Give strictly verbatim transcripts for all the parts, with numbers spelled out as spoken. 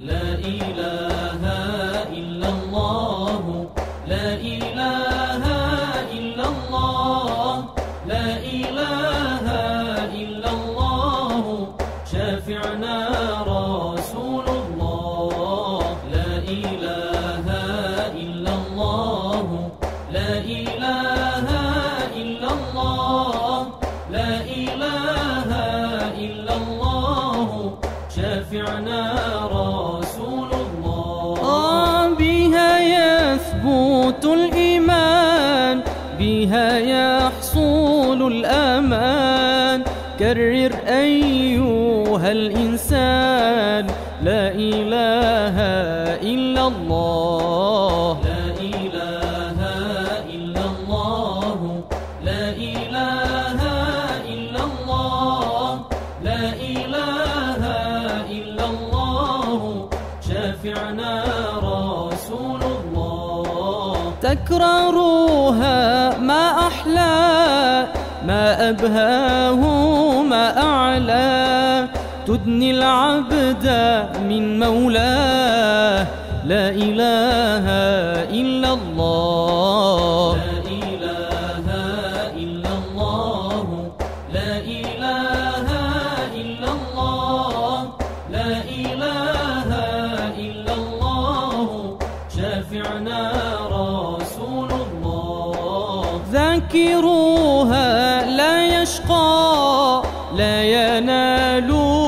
لا إله إلا الله لا إله إلا الله لا إله إلا الله شافعنا رسول الله لا إله إلا الله لا إله إلا الله لا إله إلا الله شافعنا رسول الله آه بها يثبت الإيمان بها يحصل الأمان كرر أيها الإنسان لا إله إلا الله لا إله إلا الله لا إله إلا الله لا إله إلا الله شافعنا رسول الله تكرارها ما أحلى ما أبهاه ما أعلى تدني العبد من مولاه لا إله إلا الله لا إله إلا الله لا إله إلا الله لا إله إلا الله شافعنا رسول الله ذاكروها لا يشقى لا ينال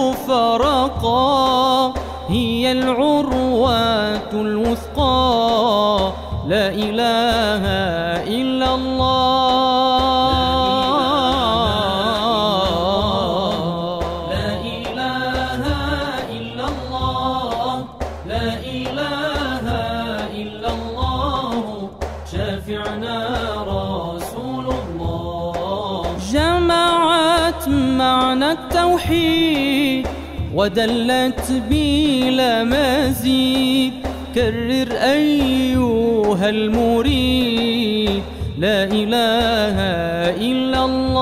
فرقا هي العروة الوثقى لا إله إلا الله لا إله إلا الله لا إله إلا الله شافعنا رسول الله جمعت معنى التوحيد ودلت بلا مزيد كرر أيها المريد لا إله إلا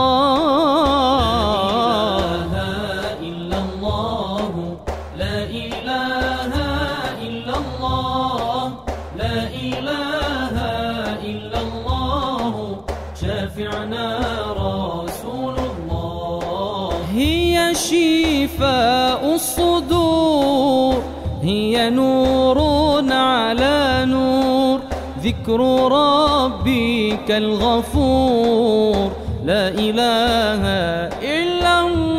الله إلا الله لا إله إلا الله لا إله إلا الله شافعنا رسول الله هي شفاء الصدور هي نور على نور ذكر ربك الغفور لا إله إلا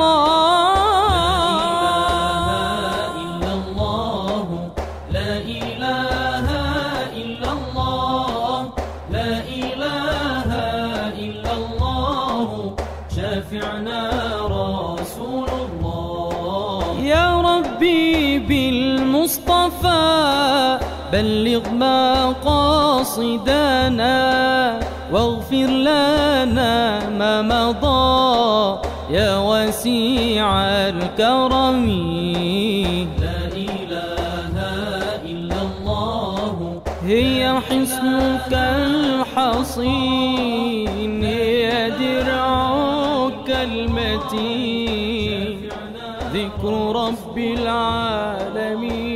الله إلا الله لا إله إلا الله لا إله إلا الله شافعنا رسول الله يا ربي بالمصطفى بلغ مقاصدنا واغفر لنا ما مضى يا وسيع الكرم لا إله إلا الله هي حصنك الحصين هي درعك المتين ذكر رب العالمين